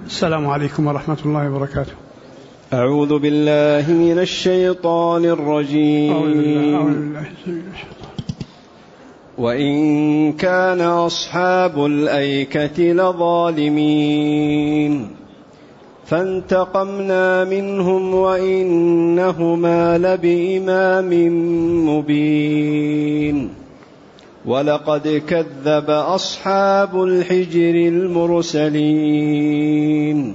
السلام عليكم ورحمة الله وبركاته. أعوذ بالله من الشيطان الرجيم. وإن كان أصحاب الأيكة لظالمين فانتقمنا منهم وإنهما لبإمام مبين ولقد كذب أصحاب الحجر المرسلين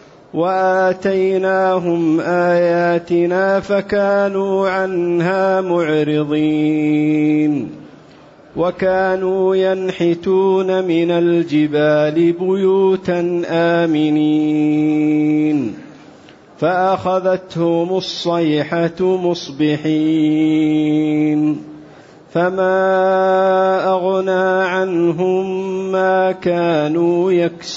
وآتيناهم آياتنا فكانوا عنها معرضين وكانوا ينحتون من الجبال بيوتا آمنين فأخذتهم الصيحة مصبحين فما أغنى عنهم ما كانوا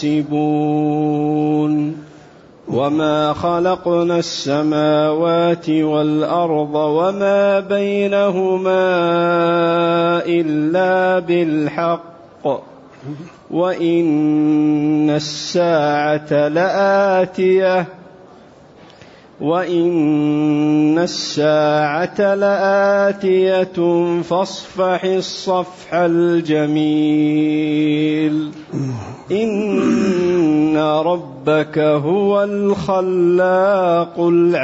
يكسبون وما خلقنا السماوات والأرض وما بينهما إلا بالحق وإن الساعة لآتية فاصفح الصفح الجميل إن ربك هو الخلاق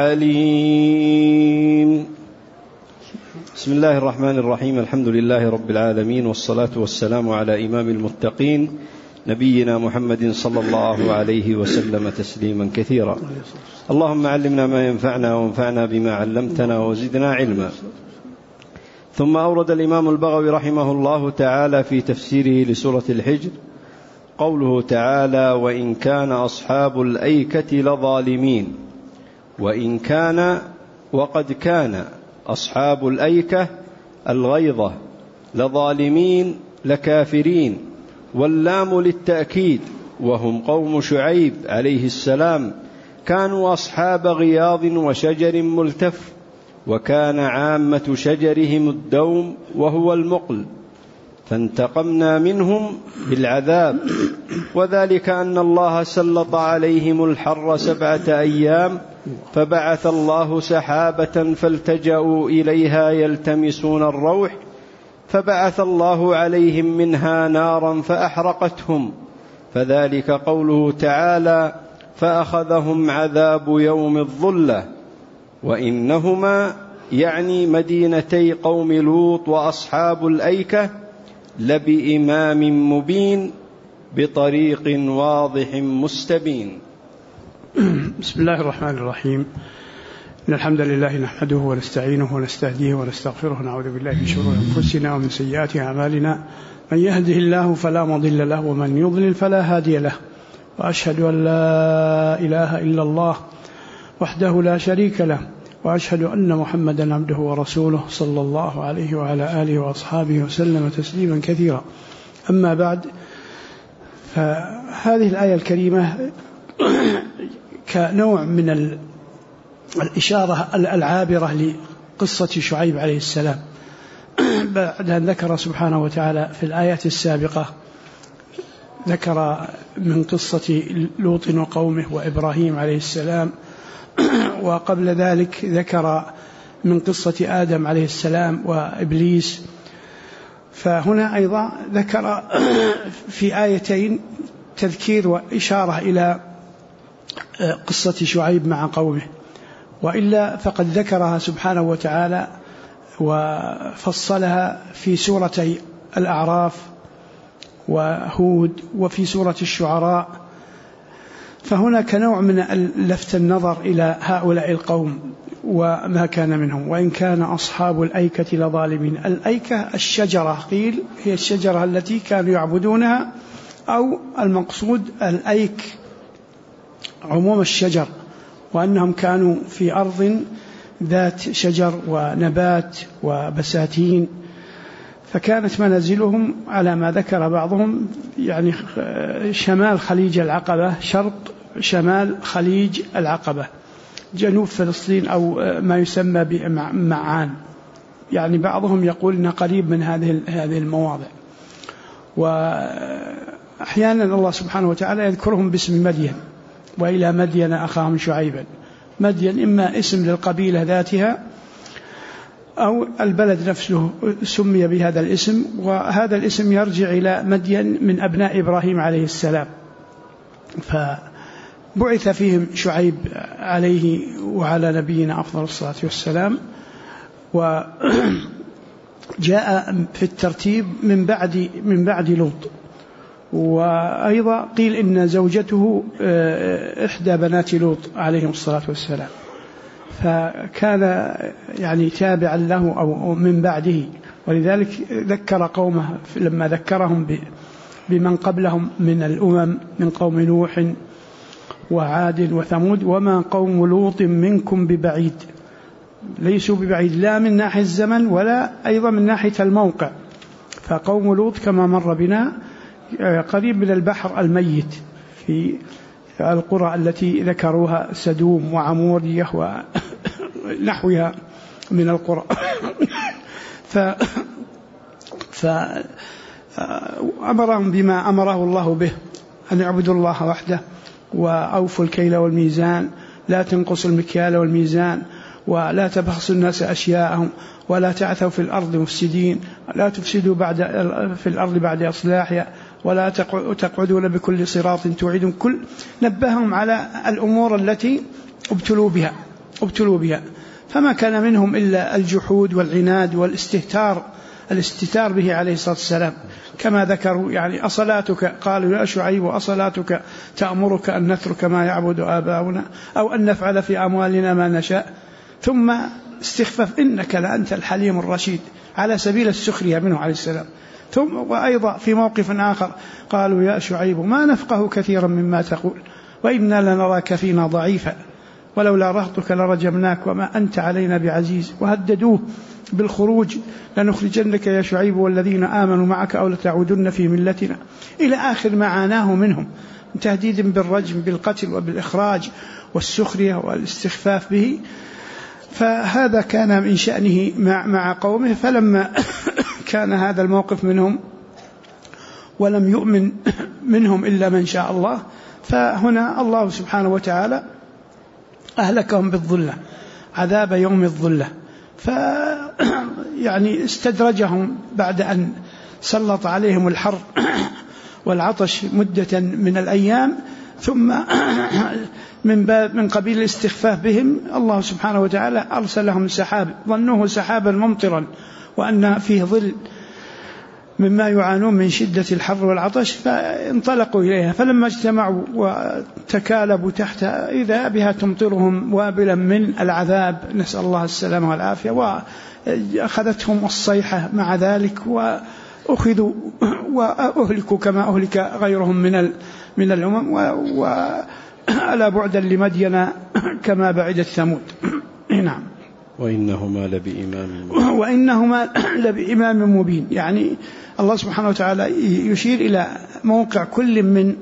العليم. بسم الله الرحمن الرحيم. الحمد لله رب العالمين، والصلاة والسلام على إمام المتقين نبينا محمد صلى الله عليه وسلم تسليما كثيرا. اللهم علمنا ما ينفعنا وانفعنا بما علمتنا وزدنا علما. ثم أورد الإمام البغوي رحمه الله تعالى في تفسيره لسورة الحجر قوله تعالى: وإن كان أصحاب الأيكة لظالمين. وإن كان وقد كان أصحاب الأيكة الغيظة لظالمين لكافرين، واللام للتأكيد، وهم قوم شعيب عليه السلام، كانوا أصحاب غياض وشجر ملتف، وكان عامة شجرهم الدوم وهو المقل، فانتقمنا منهم بالعذاب، وذلك أن الله سلط عليهم الحر 7 أيام، فبعث الله سحابة فالتجأوا إليها يلتمسون الروح، فبعث الله عليهم منها نارا فأحرقتهم، فذلك قوله تعالى: فأخذهم عذاب يوم الظلة. وإنهما يعني مدينتي قوم لوط وأصحاب الأيكة لبإمام مبين بطريق واضح مستبين. بسم الله الرحمن الرحيم. إن الحمد لله نحمده ونستعينه ونستهديه ونستغفره، نعوذ بالله من شرور أنفسنا ومن سيئات أعمالنا، من يهده الله فلا مضل له ومن يضلل فلا هادي له، وأشهد أن لا إله إلا الله وحده لا شريك له، وأشهد أن محمدا عبده ورسوله صلى الله عليه وعلى آله وأصحابه وسلم تسليما كثيرا. أما بعد، فهذه الآية الكريمة كنوع من الإشارة العابرة لقصة شعيب عليه السلام، بعد أن ذكر سبحانه وتعالى في الآيات السابقة، ذكر من قصة لوط وقومه وإبراهيم عليه السلام، وقبل ذلك ذكر من قصة آدم عليه السلام وإبليس. فهنا أيضا ذكر في آيتين تذكير وإشارة إلى قصة شعيب مع قومه، وإلا فقد ذكرها سبحانه وتعالى وفصلها في سورتي الأعراف وهود وفي سورة الشعراء. فهناك نوع من لفت النظر إلى هؤلاء القوم وما كان منهم. وإن كان أصحاب الأيكة لظالمين. الأيكة الشجرة، قيل هي الشجرة التي كانوا يعبدونها، أو المقصود الأيك عموم الشجر، وأنهم كانوا في أرض ذات شجر ونبات وبساتين، فكانت منازلهم على ما ذكر بعضهم يعني شمال خليج العقبة، شرق شمال خليج العقبة، جنوب فلسطين أو ما يسمى بمعان، يعني بعضهم يقول إنه قريب من هذه المواضع. وأحيانا الله سبحانه وتعالى يذكرهم باسم مدين، وإلى مدين أخاهم شعيبا. مدين إما اسم للقبيلة ذاتها أو البلد نفسه سمي بهذا الاسم، وهذا الاسم يرجع إلى مدين من أبناء إبراهيم عليه السلام، فبعث فيهم شعيب عليه وعلى نبينا أفضل الصلاة والسلام، وجاء في الترتيب من بعد لوط. وأيضا قيل إن زوجته إحدى بنات لوط عليهم الصلاة والسلام، فكان يعني تابعا له أو من بعده، ولذلك ذكر قومه لما ذكرهم بمن قبلهم من الأمم من قوم نوح وعاد وثمود وما قوم لوط منكم ببعيد، ليسوا ببعيد لا من ناحية الزمن ولا أيضا من ناحية الموقع. فقوم لوط كما مر بنا قريب من البحر الميت في القرى التي ذكروها سدوم وعمورية ونحوها من القرى. فأمرهم بما أمره الله به، أن يعبدوا الله وحده وأوفوا الكيل والميزان، لا تنقصوا المكيال والميزان، ولا تبخسوا الناس أشياءهم، ولا تعثوا في الأرض مفسدين، لا تفسدوا في الأرض بعد إصلاحها، ولا تقعدون بكل صراط توعدون. نبههم على الأمور التي ابتلوا بها، فما كان منهم إلا الجحود والعناد والاستهتار به عليه الصلاة والسلام، كما ذكروا يعني أصلاتك، قالوا يا شعيب أصلاتك تأمرك أن نترك ما يعبد آباؤنا أو أن نفعل في أموالنا ما نشاء، ثم استخفف إنك لأنت الحليم الرشيد، على سبيل السخرية منه عليه السلام. ثم وأيضا في موقف آخر قالوا يا شعيب ما نفقه كثيرا مما تقول وإنا لنراك فينا ضعيفا ولولا رهطك لرجمناك وما أنت علينا بعزيز، وهددوه بالخروج لنخرجنك يا شعيب والذين آمنوا معك أو لتعودن في ملتنا، إلى آخر ما عاناه منهم من تهديد بالرجم بالقتل وبالإخراج والسخرية والاستخفاف به. فهذا كان من شأنه مع قومه. فلما كان هذا الموقف منهم ولم يؤمن منهم إلا من شاء الله، فهنا الله سبحانه وتعالى أهلكهم بالظلة، عذاب يوم الظلة، يعني استدرجهم بعد أن سلط عليهم الحر والعطش مدة من الأيام، ثم من قبيل الاستخفاف بهم الله سبحانه وتعالى أرسل لهم سحاب، ظنوه سحابا ممطرا وأن فيه ظل مما يعانون من شدة الحر والعطش، فانطلقوا إليها، فلما اجتمعوا وتكالبوا تحت إذا بها تمطرهم وابلا من العذاب، نسأل الله السلامة والعافية، وأخذتهم الصيحة مع ذلك وأخذوا وأهلكوا كما أهلك غيرهم من الأمم، وألا بعدا لمدين كما بعدت ثمود. نعم. وإنهما لبإمام مبين. يعني الله سبحانه وتعالى يشير إلى موقع كل من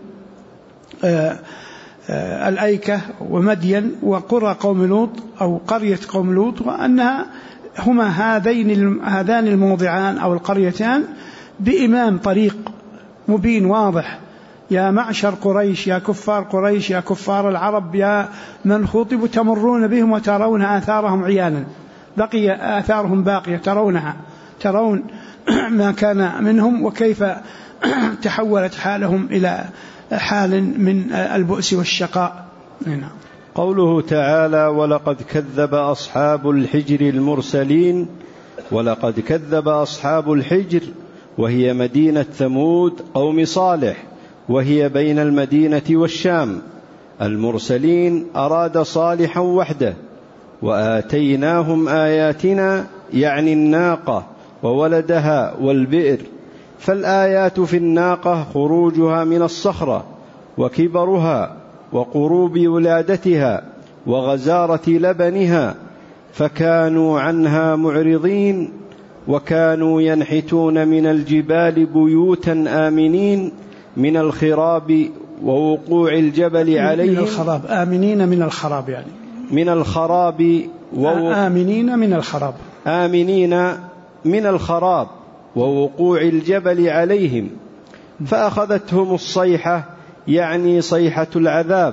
الأيكة ومدين وقرى قوم لوط أو قرية قوم لوط، وأنها هما هذان الموضعان أو القريتان بإمام طريق مبين واضح. يا معشر قريش، يا كفار قريش، يا كفار العرب، يا من خطبوا تمرون بهم وترون آثارهم عيانا، بقي آثارهم باقية ترون ما كان منهم وكيف تحولت حالهم إلى حال من البؤس والشقاء. هنا قوله تعالى ولقد كذب أصحاب الحجر المرسلين. ولقد كذب أصحاب الحجر وهي مدينة ثمود قوم صالح، وهي بين المدينة والشام. المرسلين أراد صالحا وحده، وآتيناهم آياتنا يعني الناقة وولدها والبئر. فالآيات في الناقة خروجها من الصخرة وكبرها وقروب ولادتها وغزارة لبنها، فكانوا عنها معرضين. وكانوا ينحتون من الجبال بيوتا آمنين من الخراب ووقوع الجبل عليهم. من الخراب، آمنين من الخراب، يعني من الخراب آمنين من الخراب، آمنين من الخراب ووقوع الجبل عليهم. فأخذتهم الصيحة يعني صيحة العذاب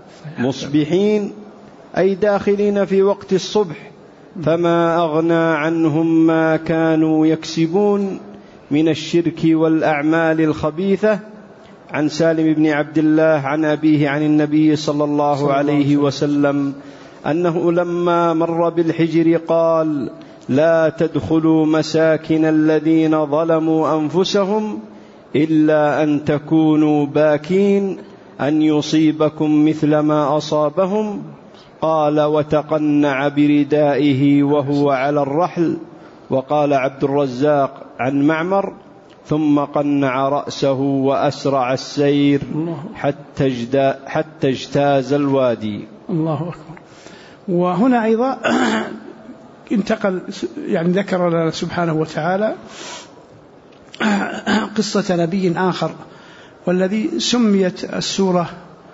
مصبحين أي داخلين في وقت الصبح، فما أغنى عنهم ما كانوا يكسبون من الشرك والأعمال الخبيثة. عن سالم بن عبد الله عن أبيه عن النبي صلى الله عليه وسلم أنه لما مر بالحجر قال: لا تدخلوا مساكن الذين ظلموا أنفسهم إلا أن تكونوا باكين أن يصيبكم مثل ما أصابهم. قال: وتقنع بردائه وهو على الرحل. وقال عبد الرزاق عن معمر: ثم قنع رأسه وأسرع السير حتى اجتاز الوادي. الله أكبر. وهنا أيضا انتقل، يعني ذكر لنا سبحانه وتعالى قصة نبي آخر، والذي سميت السورة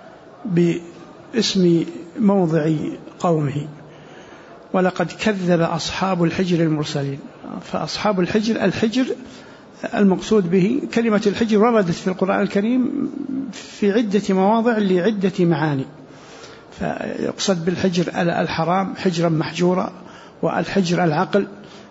باسم موضع قومه: ولقد كذب أصحاب الحجر المرسلين. فأصحاب الحجر المقصود به كلمة الحجر وردت في القرآن الكريم في عدة مواضع لعدة معاني. فيقصد بالحجر الحرام حجرا محجورا، والحجر العقل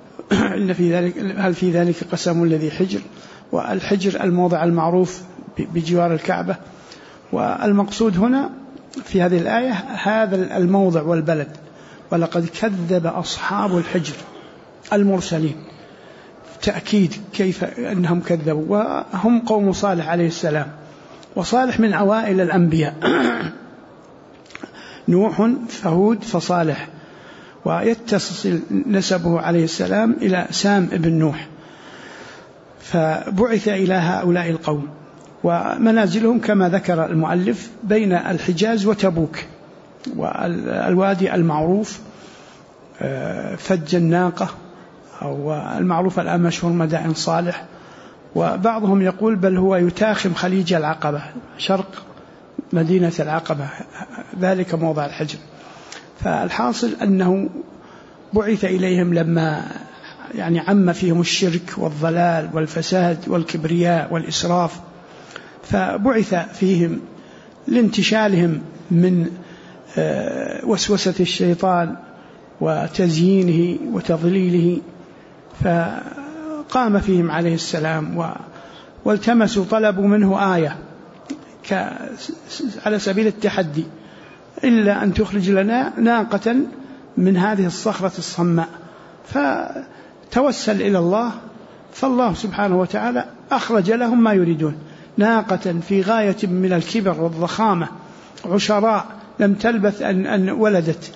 هل في ذلك قسم الذي حجر، والحجر الموضع المعروف بجوار الكعبة. والمقصود هنا في هذه الآية هذا الموضع والبلد: ولقد كذب أصحاب الحجر المرسلين. تأكيد كيف أنهم كذبوا، وهم قوم صالح عليه السلام، وصالح من أوائل الأنبياء نوح فهود فصالح، ويتصل نسبه عليه السلام إلى سام ابن نوح. فبعث إلى هؤلاء القوم، ومنازلهم كما ذكر المؤلف بين الحجاز وتبوك، والوادي المعروف فج الناقة، أو المعروف الآن مشهور مدائن صالح، وبعضهم يقول بل هو يتاخم خليج العقبة شرق مدينة العقبة، ذلك موضع الحجر. فالحاصل أنه بعث إليهم لما يعني عم فيهم الشرك والضلال والفساد والكبرياء والإسراف، فبعث فيهم لانتشالهم من وسوسة الشيطان وتزيينه وتضليله. فقام فيهم عليه السلام والتمسوا، طلبوا منه آية على سبيل التحدي: إلا أن تخرج لنا ناقة من هذه الصخرة الصماء. فتوسل إلى الله، فالله سبحانه وتعالى أخرج لهم ما يريدون: ناقة في غاية من الكبر والضخامة، عشراء لم تلبث أن ولدت.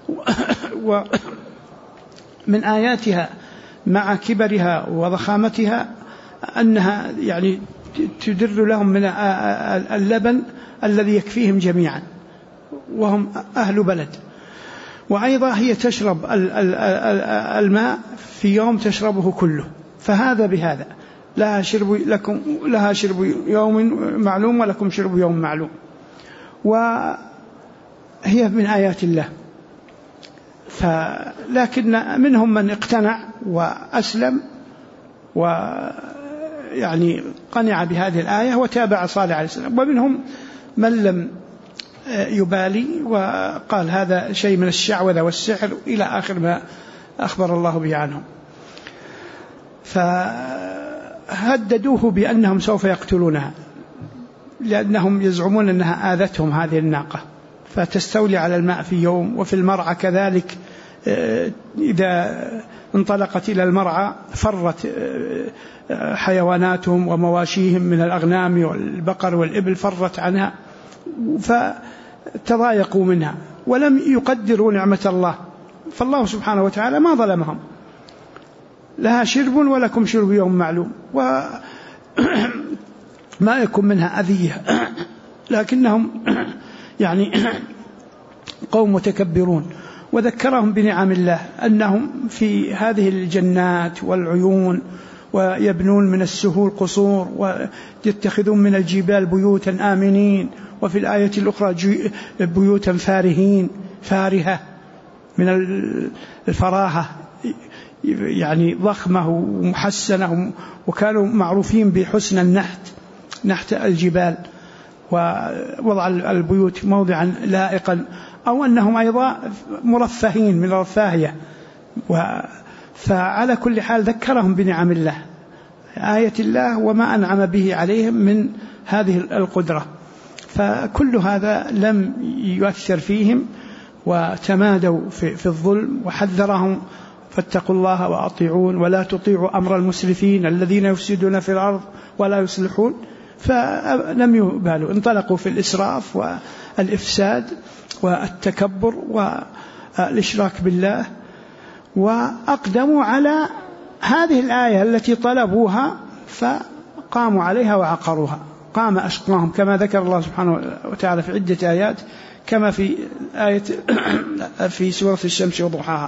ومن آياتها مع كبرها وضخامتها أنها يعني تدر لهم من اللبن الذي يكفيهم جميعا، وهم أهل بلد. وأيضا هي تشرب الماء في يوم تشربه كله، فهذا بهذا: لها شرب يوم معلوم ولكم شرب يوم معلوم. وهي من آيات الله. لكن منهم من اقتنع وأسلم ويعني قنع بهذه الآية وتابع صالح عليه السلام، ومنهم من لم يبالي وقال هذا شيء من الشعوذة والسحر إلى آخر ما أخبر الله به عنهم. فهددوه بأنهم سوف يقتلونها، لأنهم يزعمون أنها آذتهم هذه الناقة، فتستولي على الماء في يوم. وفي المرعى كذلك، إذا انطلقت إلى المرعى فرت حيواناتهم ومواشيهم من الأغنام والبقر والإبل، فرت عنها فتضايقوا منها ولم يقدروا نعمة الله. فالله سبحانه وتعالى ما ظلمهم: لها شرب ولكم شرب يوم معلوم، وما يكون منها أذية، لكنهم يعني قوم متكبرون. وذكرهم بنعم الله أنهم في هذه الجنات والعيون، ويبنون من السهول قصور، ويتخذون من الجبال بيوتا آمنين، وفي الآية الأخرى بيوتا فارهة من الفراهة، يعني ضخمة ومحسنة، وكانوا معروفين بحسن النحت الجبال. ووضع البيوت موضعا لائقا، أو أنهم أيضا مرفهين من الرفاهية. فعلى كل حال ذكرهم بنعم الله، آية الله وما أنعم به عليهم من هذه القدرة. فكل هذا لم يؤثر فيهم وتمادوا في الظلم، وحذرهم فاتقوا الله وأطيعون ولا تطيعوا أمر المسرفين الذين يفسدون في الأرض ولا يصلحون. فلم يبالوا، انطلقوا في الإسراف والإفساد والتكبر والإشراك بالله، وأقدموا على هذه الآية التي طلبوها فقاموا عليها وعقروها. قام أشقاهم كما ذكر الله سبحانه وتعالى في عدة آيات، كما في آية في سورة الشمس وضحاها.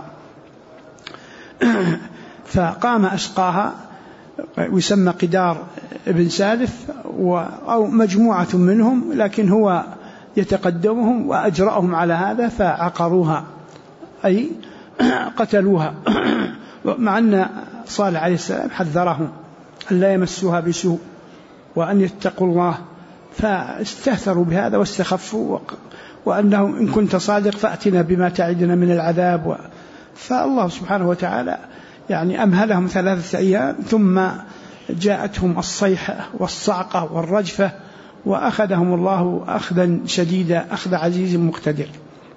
فقام أشقاها ويسمى قدار ابن سالف أو مجموعة منهم، لكن هو يتقدمهم وأجرأهم على هذا فعقروها أي قتلوها، مع أن صالح عليه السلام حذرهم أن لا يمسوها بسوء وأن يتقوا الله، فاستهثروا بهذا واستخفوا وأنه إن كنت صادق فأتنا بما تعدنا من العذاب. فالله سبحانه وتعالى يعني أمهلهم 3 أيام، ثم جاءتهم الصيحة والصعقة والرجفة وأخذهم الله أخذا شديدا، أخذ عزيز مقتدر.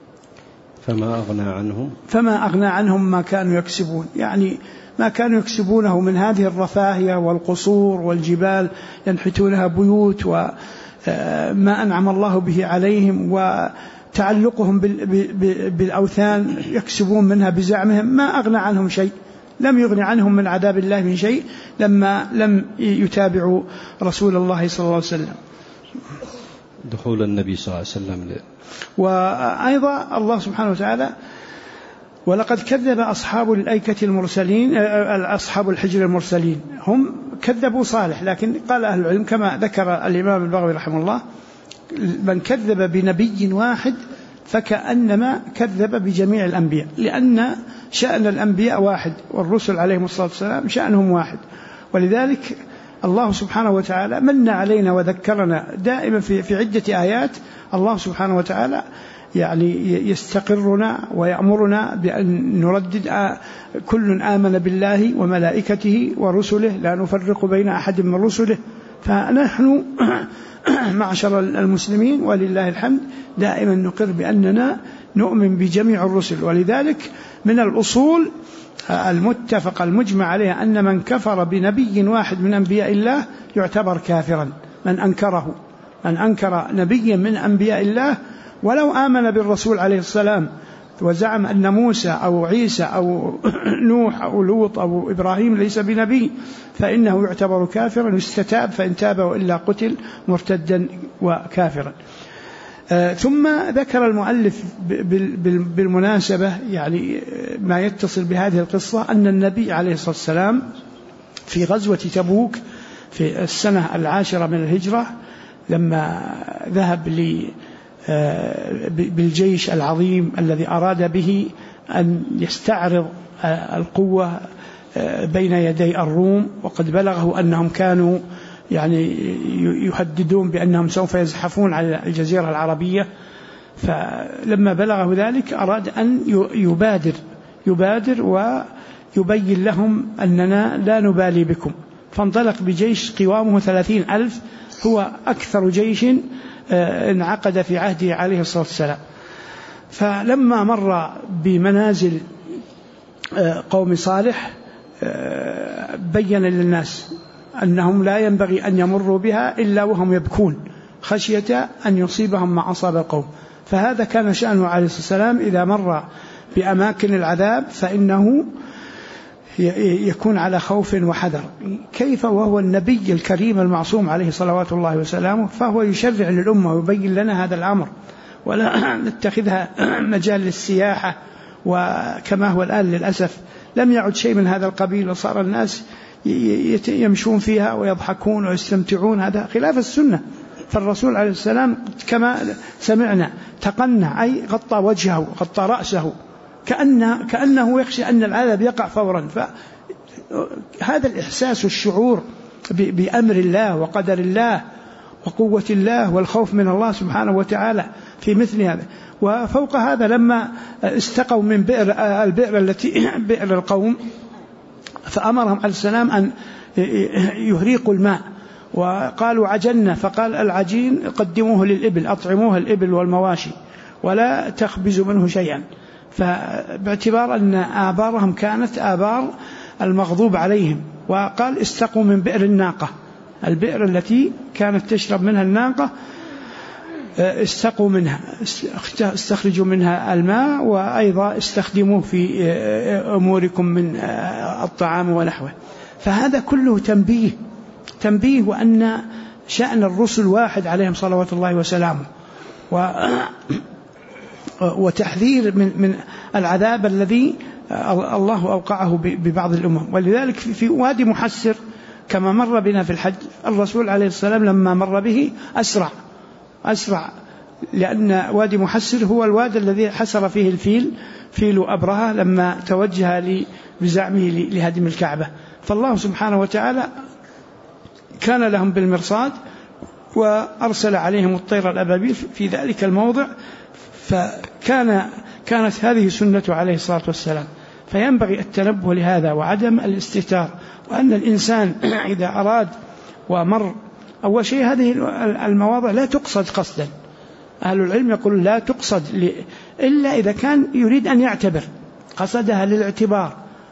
فما أغنى عنهم ما كانوا يكسبون، يعني ما كانوا يكسبونه من هذه الرفاهية والقصور والجبال ينحتونها بيوت، وما أنعم الله به عليهم، وتعلقهم بالأوثان يكسبون منها بزعمهم، ما أغنى عنهم شيء، لم يغني عنهم من عذاب الله من شيء لما لم يتابعوا رسول الله صلى الله عليه وسلم. دخول النبي صلى الله عليه وسلم. وأيضا الله سبحانه وتعالى ولقد كذب أصحاب الأيكة المرسلين، أصحاب الحجر المرسلين، هم كذبوا صالح، لكن قال أهل العلم كما ذكر الإمام البغوي رحمه الله: من كذب بنبي واحد فكأنما كذب بجميع الأنبياء، لأن شأن الأنبياء واحد والرسل عليهم الصلاة والسلام شأنهم واحد. ولذلك الله سبحانه وتعالى من علينا وذكرنا دائما في عدة آيات. الله سبحانه وتعالى يعني يستقرنا ويأمرنا بأن نردد: كل آمن بالله وملائكته ورسله لا نفرق بين أحد من رسله. فنحن معشر المسلمين ولله الحمد دائما نقر بأننا نؤمن بجميع الرسل. ولذلك من الأصول المتفق المجمع عليها أن من كفر بنبي واحد من أنبياء الله يعتبر كافرا. من أنكر نبيا من أنبياء الله ولو آمن بالرسول عليه السلام وزعم أن موسى أو عيسى أو نوح أو لوط أو إبراهيم ليس بنبي فإنه يعتبر كافرا، يستتاب، فإن تاب وإلا قتل مرتدا وكافرا. ثم ذكر المؤلف بالمناسبة يعني ما يتصل بهذه القصة أن النبي عليه الصلاة والسلام في غزوة تبوك في السنة 10 من الهجرة لما ذهب بالجيش العظيم الذي أراد به أن يستعرض القوة بين يدي الروم، وقد بلغه أنهم كانوا يعني يهددون بأنهم سوف يزحفون على الجزيرة العربية. فلما بلغه ذلك أراد أن يبادر ويبين لهم أننا لا نبالي بكم، فانطلق بجيش قوامه 30,000، هو أكثر جيش انعقد في عهده عليه الصلاة والسلام. فلما مر بمنازل قوم صالح بين للناس أنهم لا ينبغي أن يمروا بها إلا وهم يبكون خشية أن يصيبهم ما أصاب القوم. فهذا كان شأنه عليه الصلاة والسلام، إذا مر بأماكن العذاب فإنه يكون على خوف وحذر. كيف وهو النبي الكريم المعصوم عليه صلوات الله وسلامه، فهو يشرع للأمة ويبين لنا هذا الأمر، ولا نتخذها مجال للسياحة. وكما هو الآن للأسف لم يعد شيء من هذا القبيل، وصار الناس يمشون فيها ويضحكون ويستمتعون، هذا خلاف السنة. فالرسول عليه السلام كما سمعنا تقنع، أي غطى وجهه غطى رأسه كأنه يخشى أن العذاب يقع فورا. فهذا الإحساس والشعور بأمر الله وقدر الله وقوة الله والخوف من الله سبحانه وتعالى في مثل هذا. وفوق هذا لما استقوا من البئر التي بئر القوم فأمرهم عليه السلام أن يهريقوا الماء، وقالوا عجلنا، فقال العجين قدموه للإبل، أطعموه الإبل والمواشي ولا تخبزوا منه شيئا. فباعتبار أن آبارهم كانت آبار المغضوب عليهم، وقال استقوا من بئر الناقة، البئر التي كانت تشرب منها الناقة استقوا منها، استخرجوا منها الماء، وأيضا استخدموه في أموركم من الطعام ونحوه. فهذا كله تنبيه وأن شأن الرسل واحد عليهم صلوات الله وسلامه، وتحذير من العذاب الذي الله أوقعه ببعض الأمم. ولذلك في وادي محسر كما مر بنا في الحج، الرسول عليه السلام لما مر به أسرع، لأن وادي محسر هو الوادي الذي حسر فيه فيل أبرهة لما توجه بزعمه لهدم الكعبة. فالله سبحانه وتعالى كان لهم بالمرصاد وأرسل عليهم الطير الأبابيل في ذلك الموضع، فكانت هذه سنته عليه الصلاة والسلام. فينبغي التنبه لهذا وعدم الاستهتار، وأن الإنسان إذا أراد ومر أول شيء هذه المواضع لا تقصد قصدا، أهل العلم يقول لا تقصد إلا إذا كان يريد أن يعتبر، قصدها للاعتبار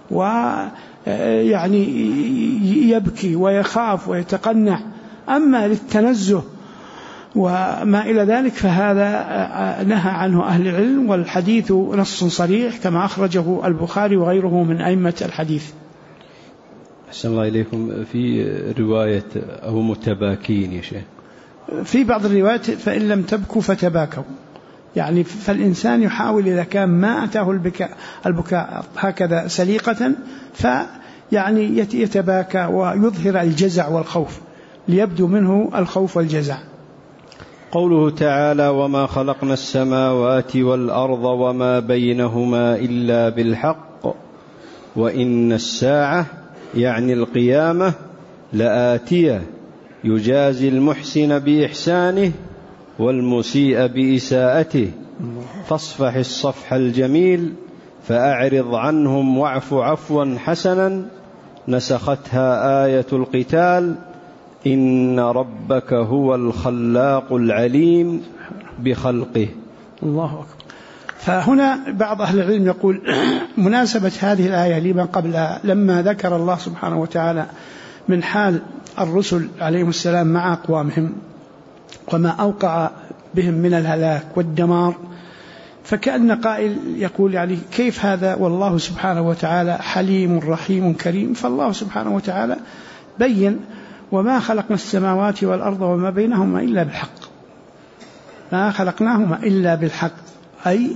ويعني يبكي ويخاف ويتقنع. أما للتنزه وما إلى ذلك فهذا نهى عنه أهل العلم، والحديث نص صريح كما أخرجه البخاري وغيره من أئمة الحديث. أحسن الله إليكم. في رواية أو متباكين يا شيخ، في بعض الروايات فإن لم تبكوا فتباكوا، يعني فالإنسان يحاول إذا كان ما أتاه البكاء هكذا سليقة فيعني يتباكى ويظهر الجزع والخوف ليبدو منه الخوف والجزع. قوله تعالى وما خلقنا السماوات والأرض وما بينهما إلا بالحق وإن الساعة يعني القيامة لآتية يجازي المحسن بإحسانه والمسيء بإساءته فاصفح الصفح الجميل فأعرض عنهم واعف عفوا حسنا نسختها آية القتال إن ربك هو الخلاق العليم بخلقه. الله أكبر. فهنا بعض أهل العلم يقول مناسبة هذه الآية لما قبلها لما ذكر الله سبحانه وتعالى من حال الرسل عليهم السلام مع أقوامهم وما أوقع بهم من الهلاك والدمار، فكأن قائل يقول يعني كيف هذا والله سبحانه وتعالى حليم رحيم كريم. فالله سبحانه وتعالى بين وما خلقنا السماوات والأرض وما بينهما إلا بالحق، ما خلقناهما إلا بالحق، أي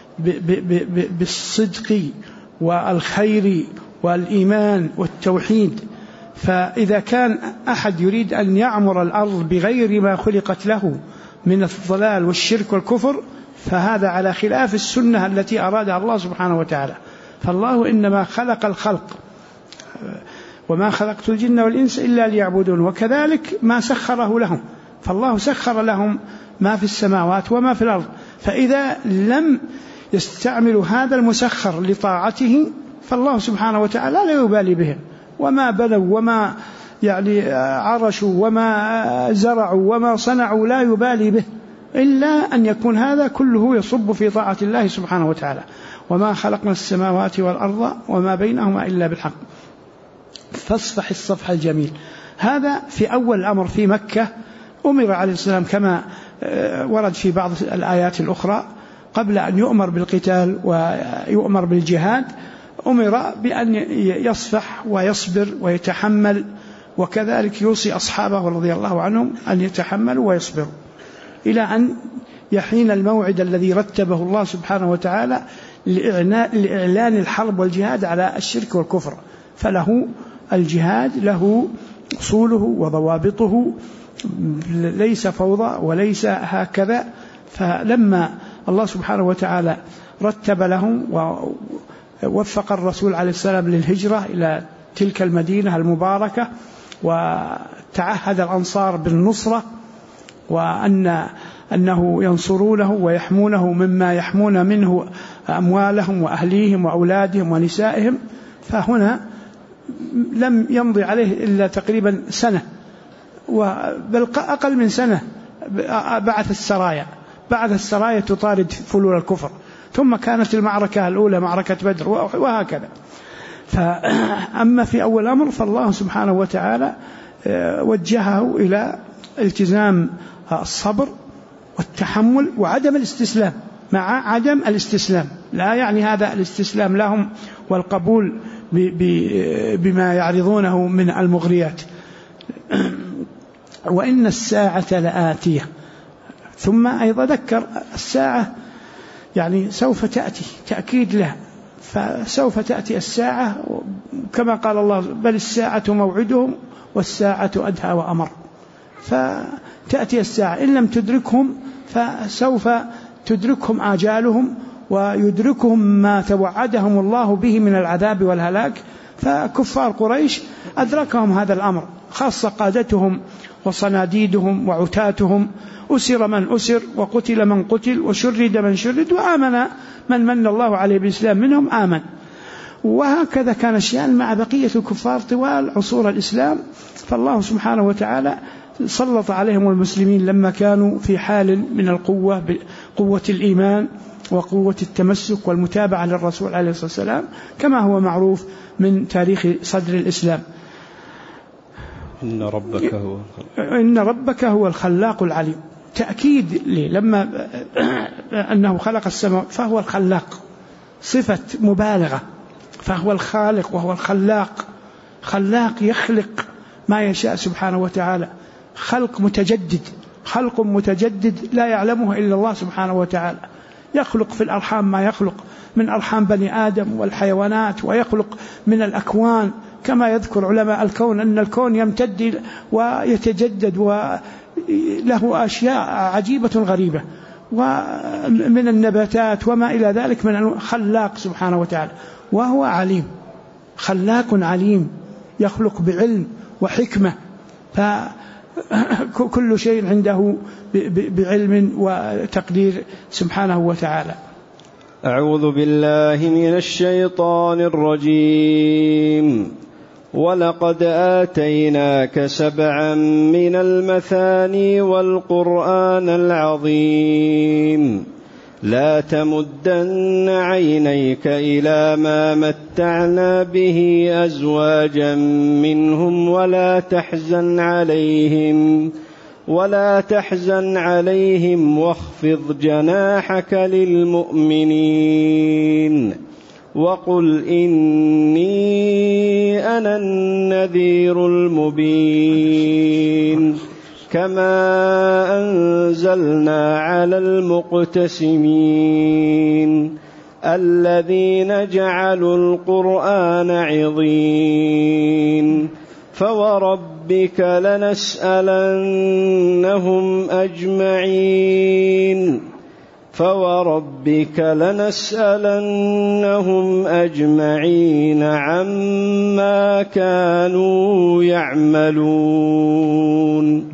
بالصدق والخير والإيمان والتوحيد. فإذا كان أحد يريد أن يعمر الأرض بغير ما خلقت له من الضلال والشرك والكفر فهذا على خلاف السنة التي أرادها الله سبحانه وتعالى. فالله إنما خلق الخلق وما خلقت الجن والإنس إلا ليعبدون، وكذلك ما سخره لهم، فالله سخر لهم ما في السماوات وما في الأرض. فإذا لم يستعملوا هذا المسخر لطاعته فالله سبحانه وتعالى لا يبالي بهم، وما بنوا وما يعني عرشوا وما زرعوا وما صنعوا لا يبالي به، إلا أن يكون هذا كله يصب في طاعة الله سبحانه وتعالى. وما خلقنا السماوات والأرض وما بينهما إلا بالحق فاصفح الصفح الجميل. هذا في أول الأمر في مكة أمر عليه السلام كما ورد في بعض الآيات الأخرى قبل أن يؤمر بالقتال ويؤمر بالجهاد أمر بأن يصفح ويصبر ويتحمل، وكذلك يوصي أصحابه رضي الله عنهم أن يتحملوا ويصبروا إلى أن يحين الموعد الذي رتبه الله سبحانه وتعالى لإعلان الحرب والجهاد على الشرك والكفر. فله الجهاد له أصوله وضوابطه، ليس فوضى وليس هكذا. فلما الله سبحانه وتعالى رتب لهم ووفق الرسول عليه السلام للهجرة إلى تلك المدينة المباركة وتعهد الأنصار بالنصرة أنه ينصرونه ويحمونه مما يحمون منه أموالهم وأهليهم وأولادهم ونسائهم. فهنا لم يمضي عليه إلا تقريبا سنة، بل أقل من سنة بعث السرايا تطارد فلول الكفر، ثم كانت المعركة الأولى معركة بدر وهكذا. فأما في أول أمر فالله سبحانه وتعالى وجهه إلى التزام الصبر والتحمل وعدم الاستسلام، مع عدم الاستسلام لا يعني هذا الاستسلام لهم والقبول بما يعرضونه من المغريات. وإن الساعة لآتية. ثم أيضا ذكر الساعة يعني سوف تأتي، تأكيد له، فسوف تأتي الساعة كما قال الله بل الساعة موعدهم والساعة أدهى وأمر. فتأتي الساعة إن لم تدركهم فسوف تدركهم آجالهم ويدركهم ما توعدهم الله به من العذاب والهلاك. فكفار قريش أدركهم هذا الأمر، خاصة قادتهم وصناديدهم وعتاتهم، أسر من أسر وقتل من قتل وشرد من شرد وآمن من الله عليه بالإسلام منهم آمن. وهكذا كان الشأن مع بقية الكفار طوال عصور الإسلام. فالله سبحانه وتعالى سلط عليهم المسلمين لما كانوا في حال من القوة بقوة الإيمان وقوة التمسك والمتابعة للرسول عليه الصلاة والسلام كما هو معروف من تاريخ صدر الإسلام. إن ربك هو الخلاق العليم، تأكيد لي لما أنه خلق السماء فهو الخلاق، صفة مبالغة، فهو الخالق وهو الخلاق، خلاق يخلق ما يشاء سبحانه وتعالى، خلق متجدد لا يعلمه إلا الله سبحانه وتعالى. يخلق في الأرحام ما يخلق من أرحام بني آدم والحيوانات، ويخلق من الأكوان كما يذكر علماء الكون أن الكون يمتد ويتجدد وله أشياء عجيبة غريبة، ومن النباتات وما إلى ذلك من خلاق سبحانه وتعالى. وهو عليم، خلاق عليم يخلق بعلم وحكمة، فكل شيء عنده بعلم وتقدير سبحانه وتعالى. أعوذ بالله من الشيطان الرجيم. ولقد آتيناك 7 من المثاني والقرآن العظيم لا تمدن عينيك إلى ما متعنا به أزواجا منهم ولا تحزن عليهم واخفض جناحك للمؤمنين وقل إني أنا النذير المبين كما أنزلنا على المقتسمين الذين جعلوا القرآن عضين فوربك لنسألنهم أجمعين عما كانوا يعملون.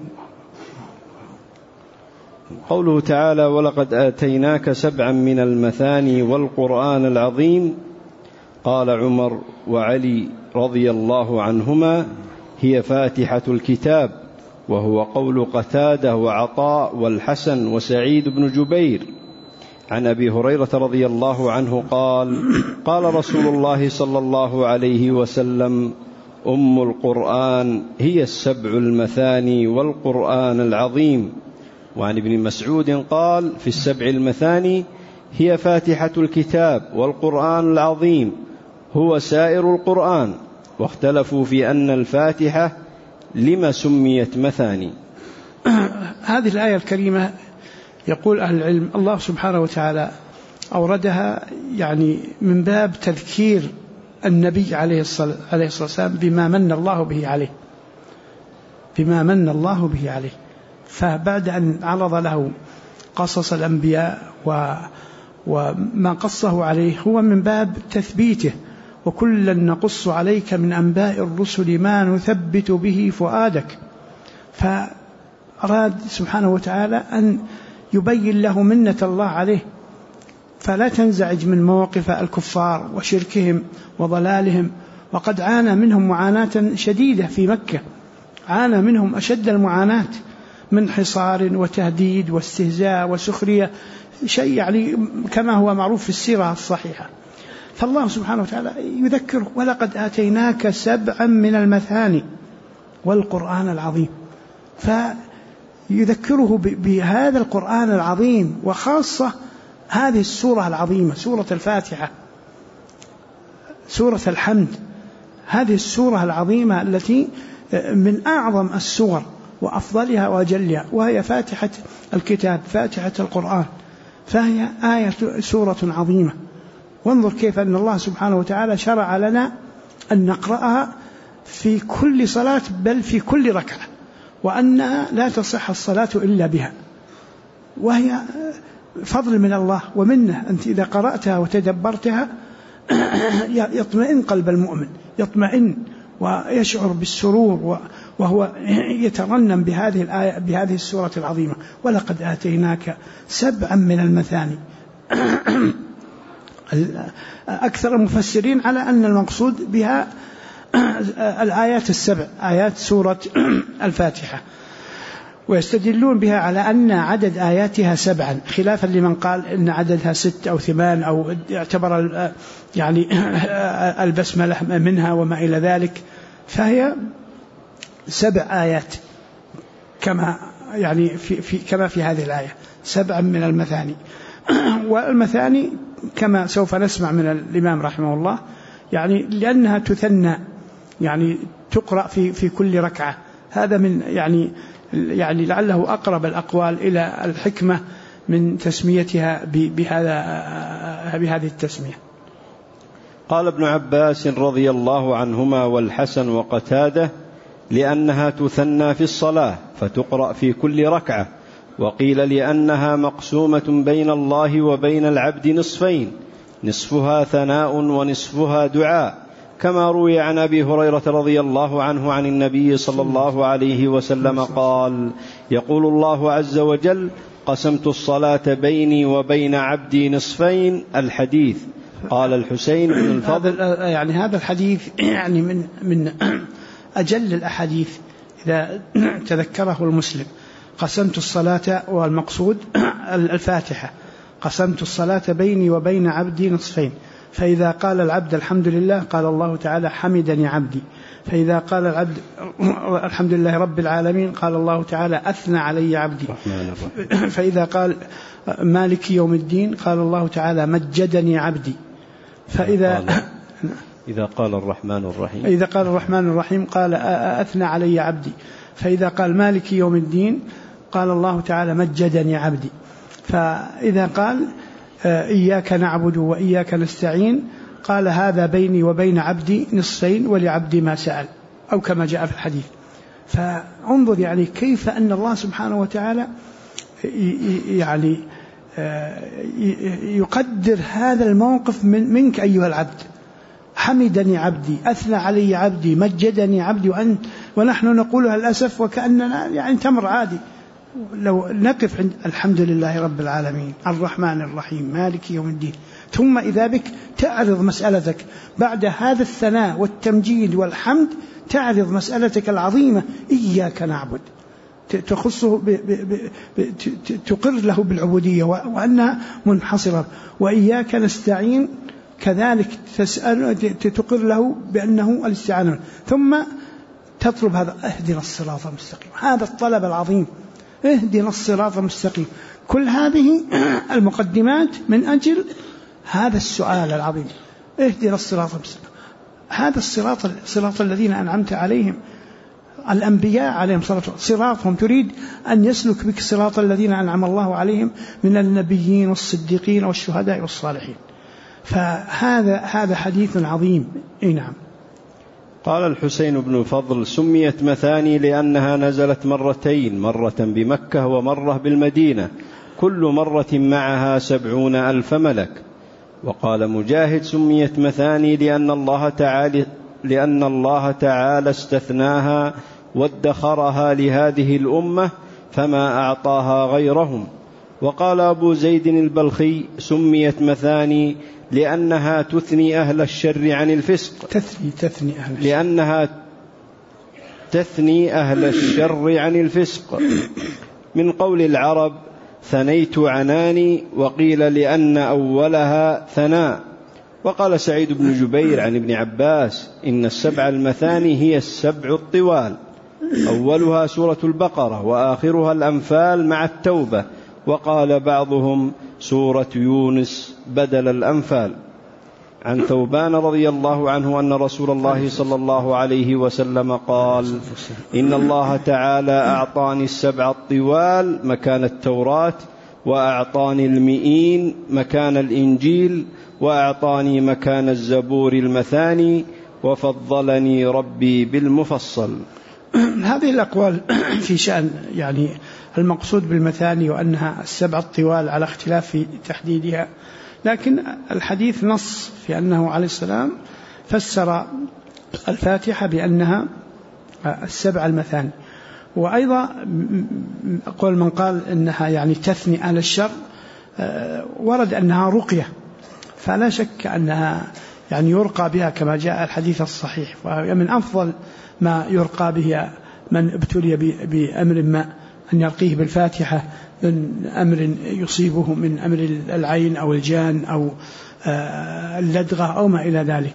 قوله تعالى ولقد آتيناك 7 من المثاني والقرآن العظيم، قال عمر وعلي رضي الله عنهما هي فاتحة الكتاب، وهو قول قتادة وعطاء والحسن وسعيد بن جبير. عن أبي هريرة رضي الله عنه قال رسول الله صلى الله عليه وسلم أم القرآن هي 7 المثاني والقرآن العظيم. وعن ابن مسعود قال في 7 المثاني هي فاتحة الكتاب والقرآن العظيم هو سائر القرآن، واختلفوا في أن الفاتحة لما سميت مثاني. هذه الآية الكريمة يقول أهل العلم الله سبحانه وتعالى أوردها يعني من باب تذكير النبي عليه الصلاة والسلام بما من الله به عليه. فبعد أن عرض له قصص الأنبياء وما قصه عليه هو من باب تثبيته، وكلا نقص عليك من أنباء الرسل ما نثبت به فؤادك. أراد سبحانه وتعالى أن يبين له منة الله عليه، فلا تنزعج من مواقف الكفار وشركهم وضلالهم، وقد عانى منهم معاناة شديدة في مكة، عانى منهم أشد المعاناة من حصار وتهديد واستهزاء وسخرية، شيء يعني كما هو معروف في السيرة الصحيحة. فالله سبحانه وتعالى يذكره: ولقد آتيناك 7 من المثاني والقرآن العظيم. فيذكره بهذا القرآن العظيم، وخاصة هذه السورة العظيمة، سورة الفاتحة، سورة الحمد، هذه السورة العظيمة التي من أعظم السور وأفضلها وأجلها، وهي فاتحة الكتاب، فاتحة القرآن، فهي سورة عظيمة. وانظر كيف أن الله سبحانه وتعالى شرع لنا أن نقرأها في كل صلاة، بل في كل ركعة، وأنها لا تصح الصلاة إلا بها، وهي فضل من الله ومنه. أنت إذا قرأتها وتدبرتها يطمئن قلب المؤمن، يطمئن ويشعر بالسرور وهو يترنم بهذه الآية، بهذه السورة العظيمة: ولقد آتيناك 7 من المثاني. أكثر المفسرين على أن المقصود بها الآيات 7 آيات سورة الفاتحة، ويستدلون بها على أن عدد آياتها 7، خلافا لمن قال إن عددها 6 أو 8 أو اعتبر يعني البسملة منها وما إلى ذلك. فهي 7 آيات كما يعني كما في هذه الآية، 7 من المثاني. والمثاني كما سوف نسمع من الإمام رحمه الله، يعني لأنها تثنى، يعني تقرأ في كل ركعة. هذا من يعني لعله أقرب الأقوال إلى الحكمة من تسميتها بهذه التسمية. قال ابن عباس رضي الله عنهما والحسن وقتادة: لأنها تثنى في الصلاة فتقرأ في كل ركعة. وقيل لأنها مقسومة بين الله وبين العبد نصفين، نصفها ثناء ونصفها دعاء، كما روي عن أبي هريرة رضي الله عنه عن النبي صلى الله عليه وسلم قال: يقول الله عز وجل: قسمت الصلاة بيني وبين عبدي نصفين. الحديث. قال الحسين بن الفضل: يعني هذا الحديث يعني من أجل الأحاديث إذا تذكره المسلم. قسمت الصلاة، والمقصود الفاتحة، قسمت الصلاة بيني وبين عبدي نصفين، فإذا قال العبد الحمد لله قال الله تعالى: حمدني عبدي. فإذا قال العبد الحمد لله رب العالمين قال الله تعالى: أثنى علي عبدي. فإذا قال مالك يوم الدين قال الله تعالى: مجدني عبدي. إذا قال الرحمن الرحيم قال: أثنى علي عبدي. فإذا قال مالك يوم الدين قال الله تعالى: مجدني عبدي. فإذا قال إياك نعبد وإياك نستعين قال: هذا بيني وبين عبدي نصفين ولعبدي ما سأل، أو كما جاء في الحديث. فانظر يعني كيف أن الله سبحانه وتعالى يعني يقدر هذا الموقف منك أيها العبد. حمدني عبدي، أثنى علي عبدي، مجدني عبدي، ونحن نقولها للأسف وكأننا يعني تمر عادي. لو نقف عند الحمد لله رب العالمين الرحمن الرحيم مالك يوم الدين، ثم إذا بك تعرض مسألتك بعد هذا الثناء والتمجيد والحمد، تعرض مسألتك العظيمة: إياك نعبد، تخصه تقر له بالعبودية وأنها منحصرة، وإياك نستعين كذلك تقر له بأنه الاستعانة، ثم تطلب هذا: اهدنا الصراط المستقيم. هذا الطلب العظيم: اهدنا الصراط المستقيم. كل هذه المقدمات من أجل هذا السؤال العظيم: اهدنا الصراط المستقيم. هذا الصراط الذين أنعمت عليهم، الأنبياء عليهم الصلاة والسلام، صراطهم تريد أن يسلك بك صراط الذين أنعم الله عليهم من النبيين والصديقين والشهداء والصالحين. فهذا حديث عظيم. نعم. قال الحسين بن الفضل: سميت مثاني لأنها نزلت مرتين، مرة بمكة ومرة بالمدينة، كل مرة معها 70,000 ملك. وقال مجاهد: سميت مثاني لأن الله تعالى استثناها وادخرها لهذه الأمة فما أعطاها غيرهم. وقال أبو زيد البلخي: سميت مثاني لأنها تثني أهل الشر عن الفسق، لأنها تثني أهل الشر عن الفسق، من قول العرب: ثنيت عناني، وقيل لأن أولها ثناء. وقال سعيد بن جبير عن ابن عباس: إن السبع المثاني هي السبع الطوال، أولها سورة البقرة وآخرها الأنفال مع التوبة. وقال بعضهم: سورة يونس بدل الأنفال. عن ثوبان رضي الله عنه أن رسول الله صلى الله عليه وسلم قال: إن الله تعالى أعطاني السبع الطوال مكان التوراة، وأعطاني المئين مكان الإنجيل، وأعطاني مكان الزبور المثاني، وفضلني ربي بالمفصل. هذه الأقوال في شأن يعني المقصود بالمثاني وأنها السبع الطوال على اختلاف في تحديدها، لكن الحديث نص في أنه عليه السلام فسر الفاتحة بأنها السبع المثاني. وأيضا أقول من قال أنها يعني تثني أهل الشر، ورد أنها رقية، فلا شك أنها يعني يرقى بها كما جاء الحديث الصحيح، ومن أفضل ما يرقى به من ابتلي بأمر ما أن يرقيه بالفاتحة من أمر يصيبه من أمر العين أو الجان أو اللدغة أو ما إلى ذلك.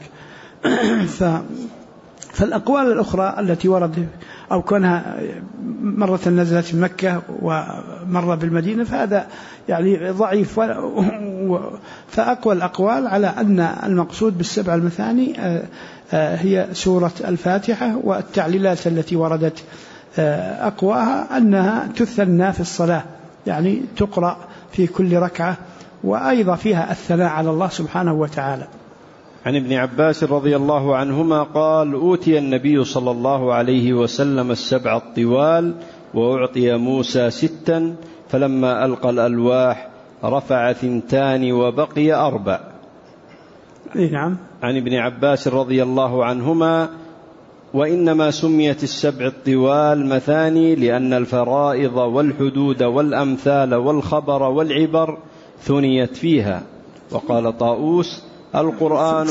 فالأقوال الأخرى التي ورد أو كونها مرة نزلت في مكة ومرة بالمدينة فهذا يعني ضعيف. فأقوى الأقوال على أن المقصود بالسبع المثاني هي سورة الفاتحة، والتعليلات التي وردت أقواها أنها تثنى في الصلاة، يعني تقرأ في كل ركعة، وأيضا فيها الثناء على الله سبحانه وتعالى. عن ابن عباس رضي الله عنهما قال: أوتي النبي صلى الله عليه وسلم السبع الطوال، وأعطي موسى 6، فلما ألقى الألواح رفع 2 وبقي 4. نعم. عن ابن عباس رضي الله عنهما: وإنما سميت السبع الطوال مثاني لأن الفرائض والحدود والأمثال والخبر والعبر ثنيت فيها. وقال طاووس: القرآن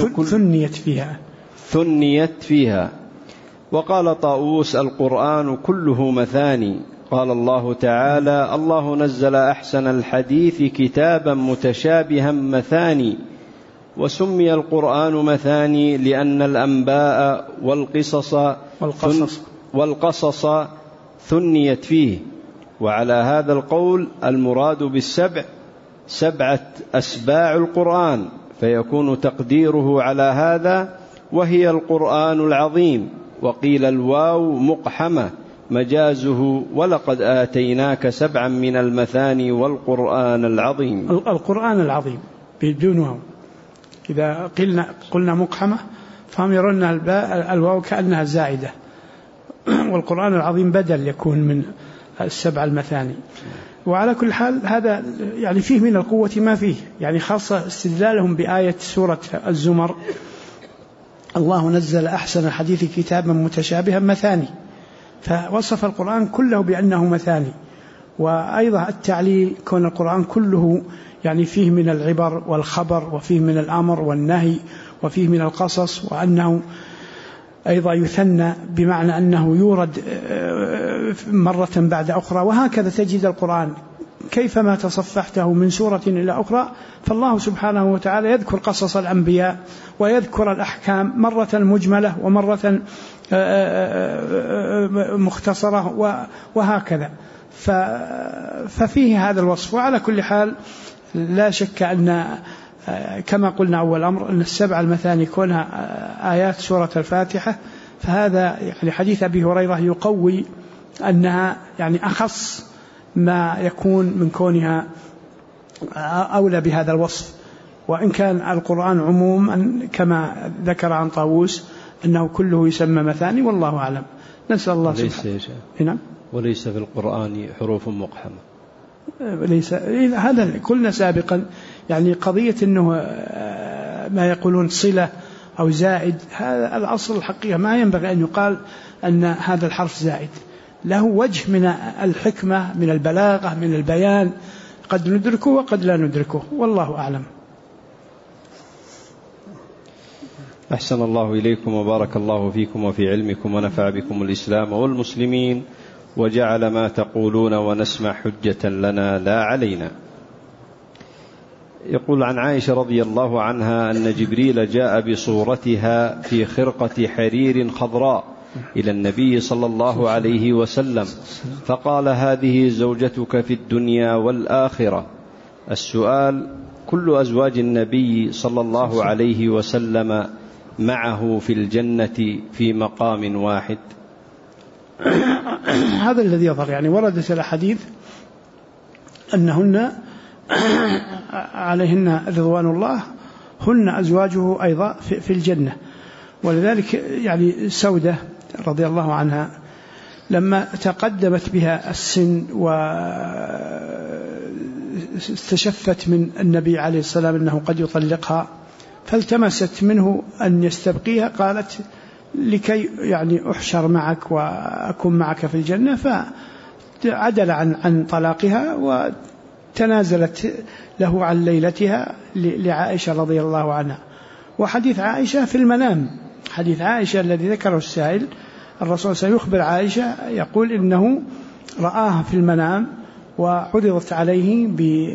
ثنيت فيها. وقال طاووس: القرآن كله مثاني. قال الله تعالى: الله نزل أحسن الحديث كتابا متشابها مثاني. وسمي القرآن مثاني لأن الأنباء والقصص ثنيت فيه. وعلى هذا القول المراد بالسبع 7 أسباع القرآن، فيكون تقديره على هذا: وهي القرآن العظيم. وقيل الواو مقحمة مجازه: ولقد آتيناك 7 من المثاني والقرآن العظيم. القرآن العظيم بدونه، إذا قلنا مقحمة فهم يرون الواو كأنها زائدة، والقرآن العظيم بدل يكون من 7 المثاني. وعلى كل حال هذا يعني فيه من القوة ما فيه، يعني خاصة استدلالهم بآية سورة الزمر: الله نزل أحسن الحديث كتابا متشابها مثاني، فوصف القرآن كله بأنه مثاني. وأيضا التعليل كون القرآن كله يعني فيه من العبر والخبر، وفيه من الأمر والنهي، وفيه من القصص، وأنه أيضا يثنى بمعنى أنه يورد مرة بعد أخرى. وهكذا تجد القرآن كيفما تصفحته من سورة إلى أخرى، فالله سبحانه وتعالى يذكر قصص الأنبياء ويذكر الأحكام مرة مجملة ومرة مختصرة وهكذا. ففيه هذا الوصف. وعلى كل حال لا شك أن كما قلنا أول أمر أن 7 المثاني كونها آيات سورة الفاتحة، فهذا يعني حديث أبي هريرة يقوي أنها يعني أخص ما يكون من كونها أولى بهذا الوصف. وإن كان القرآن عموما كما ذكر عن طاووس أنه كله يسمى مثاني، والله أعلم. نسأل الله سبحانه. وليس في القرآن حروف مقحمة. ليس هذا قلنا سابقا، يعني قضية أنه ما يقولون صلة أو زائد، هذا الأصل الحقيقة ما ينبغي أن يقال أن هذا الحرف زائد، له وجه من الحكمة، من البلاغة، من البيان، قد ندركه وقد لا ندركه، والله أعلم. أحسن الله إليكم وبارك الله فيكم وفي علمكم ونفع بكم الإسلام والمسلمين، وجعل ما تقولون ونسمع حجة لنا لا علينا. يقول عن عائشة رضي الله عنها أن جبريل جاء بصورتها في خرقة حرير خضراء إلى النبي صلى الله عليه وسلم فقال: هذه زوجتك في الدنيا والآخرة. السؤال: كل أزواج النبي صلى الله عليه وسلم معه في الجنة في مقام واحد؟ هذا الذي يظهر، يعني وردت الأحاديث أنهن عليهن رضوان الله هن أزواجه أيضا في الجنة. ولذلك يعني سودة رضي الله عنها لما تقدمت بها السن واستشفت من النبي عليه السلام أنه قد يطلقها، فالتمست منه أن يستبقيها، قالت: لكي يعني أحشر معك وأكون معك في الجنة، فعدل عن طلاقها وتنازلت له عن ليلتها لعائشة رضي الله عنها. وحديث عائشة في المنام، حديث عائشة الذي ذكره السائل، الرسول سيخبر عائشة يقول إنه رآها في المنام وعرضت عليه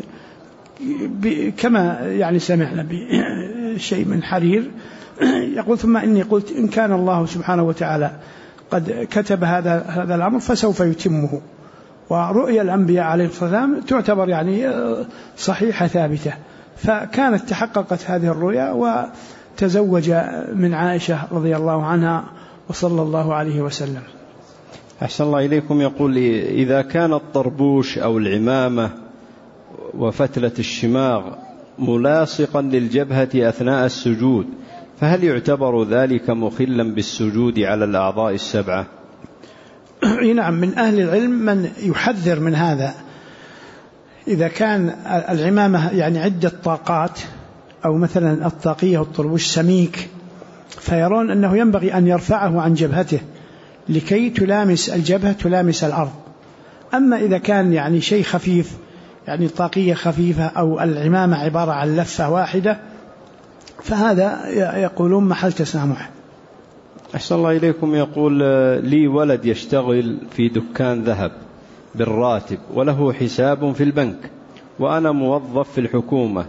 كما يعني سمعنا بشيء من حرير. يقول: ثم إني قلت إن كان الله سبحانه وتعالى قد كتب هذا الأمر فسوف يتمه. ورؤيا الأنبياء عليه الصلاة والسلام تعتبر يعني صحيحة ثابتة، فكانت تحققت هذه الرؤيا وتزوج من عائشة رضي الله عنها وصلى الله عليه وسلم. أحسن الله إليكم. يقول: إذا كان الطربوش أو العمامة وفتلة الشماغ ملاصقا للجبهة أثناء السجود، فهل يعتبر ذلك مخلا بالسجود على الأعضاء السبعة؟ نعم، من أهل العلم من يحذر من هذا. إذا كان العمامة يعني عدة طاقات، أو مثلا الطاقية والطربوش سميك، فيرون أنه ينبغي أن يرفعه عن جبهته لكي تلامس الجبهة تلامس الأرض. أما إذا كان يعني شيء خفيف، يعني طاقية خفيفة أو العمامة عبارة عن لفة واحدة، فهذا يقولون محل تسامح. أحسن الله إليكم. يقول: لي ولد يشتغل في دكان ذهب بالراتب وله حساب في البنك، وأنا موظف في الحكومة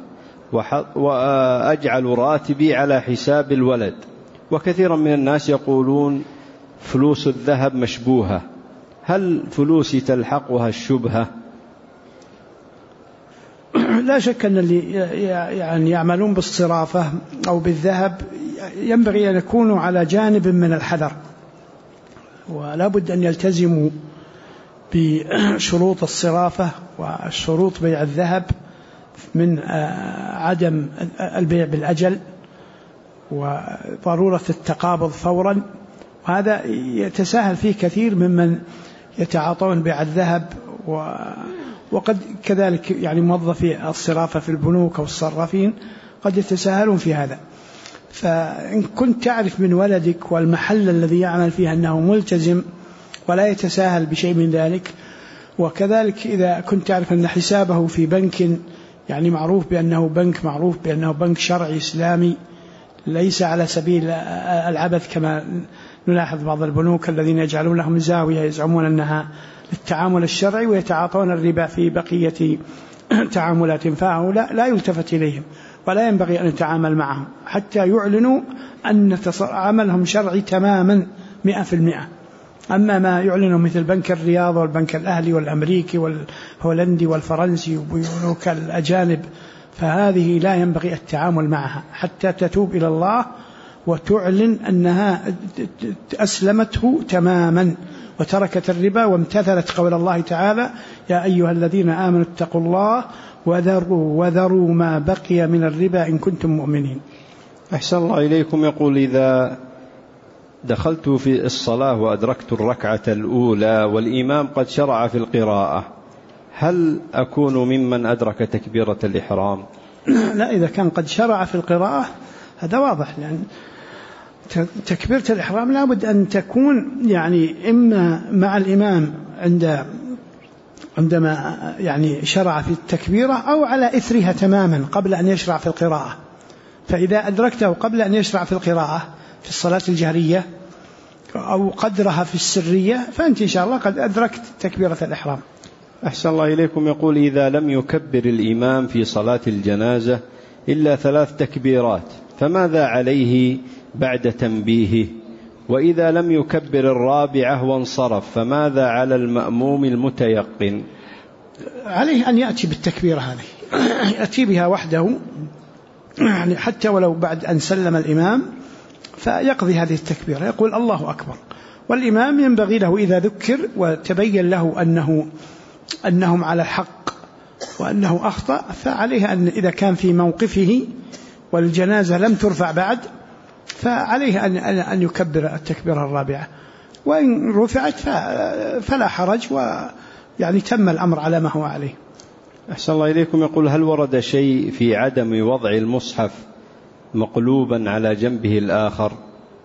وأجعل راتبي على حساب الولد، وكثيرا من الناس يقولون فلوس الذهب مشبوهة، هل فلوسي تلحقها الشبهة؟ لا شك أن اللي يعني يعملون بالصرافة أو بالذهب ينبغي أن يكونوا على جانب من الحذر، ولا بد أن يلتزموا بشروط الصرافة وشروط بيع الذهب من عدم البيع بالأجل وضرورة التقابض فورا. وهذا يتساهل فيه كثير ممن يتعاطون بيع الذهب، وقد كذلك يعني موظفي الصرافة في البنوك أو الصرافين قد يتساهلون في هذا. فإن كنت تعرف من ولدك والمحل الذي يعمل فيه أنه ملتزم ولا يتساهل بشيء من ذلك، وكذلك إذا كنت تعرف أن حسابه في بنك يعني معروف بأنه بنك شرعي إسلامي ليس على سبيل العبث كما نلاحظ بعض البنوك الذين يجعلون لهم زاوية يزعمون أنها للتعامل الشرعي ويتعاطون الربا في بقية تعاملات، فهؤلاء لا يلتفت إليهم ولا ينبغي أن يتعامل معهم حتى يعلنوا أن عملهم شرعي تماما 100%. أما ما يعلنوا مثل بنك الرياض والبنك الأهلي والأمريكي والهولندي والفرنسي وبنوك الأجانب، فهذه لا ينبغي التعامل معها حتى تتوب إلى الله وتعلن أنها أسلمته تماما وتركت الربا وامتثلت قول الله تعالى: يا أيها الذين آمنوا اتقوا الله وذروا ما بقي من الربا إن كنتم مؤمنين. أحسن الله إليكم. يقول: إذا دخلت في الصلاة وأدركت الركعة الأولى والإمام قد شرع في القراءة، هل أكون ممن أدرك تكبيرة الإحرام؟ لا، إذا كان قد شرع في القراءة هذا واضح، لأن تكبيرة الإحرام لابد أن تكون يعني إما مع الإمام عندما يعني شرع في التكبيرة أو على إثرها تماما قبل أن يشرع في القراءة. فإذا أدركته قبل أن يشرع في القراءة في الصلاة الجهرية أو قدرها في السرية فأنت إن شاء الله قد أدركت تكبيرة الإحرام. أحسن الله إليكم. يقول: إذا لم يكبر الإمام في صلاة الجنازة إلا 3 تكبيرات فماذا عليه بعد تنبيهه؟ وإذا لم يكبر الرابعة وانصرف فماذا على المأموم المتيقن؟ عليه أن يأتي بالتكبيرة هذه، يأتي بها وحده يعني حتى ولو بعد أن سلم الإمام، فيقضي هذه التكبيرة يقول الله أكبر. والإمام ينبغي له إذا ذكر وتبين له أنهم على الحق وأنه أخطأ، فعليه أن إذا كان في موقفه والجنازة لم ترفع بعد فعليه أن يكبر التكبيرة الرابعة، وإن رفعت فلا حرج، ويعني تم الأمر على ما هو عليه. أحسن الله إليكم. يقول: هل ورد شيء في عدم وضع المصحف مقلوبا على جنبه الآخر؟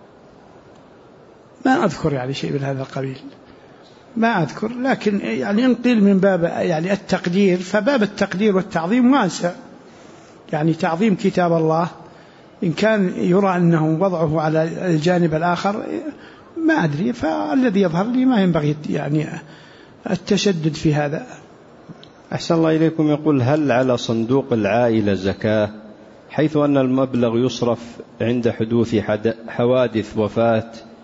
ما أذكر يعني شيء من هذا القبيل، ما أذكر، لكن يعني إن قيل من باب يعني التقدير فباب التقدير والتعظيم واسع، يعني تعظيم كتاب الله إن كان يرى أنه وضعه على الجانب الآخر ما أدري، فالذي يظهر لي ما ينبغي يعني التشدد في هذا. أحسن الله إليكم. يقول: هل على صندوق العائلة زكاة حيث أن المبلغ يصرف عند حدوث حوادث وفاة؟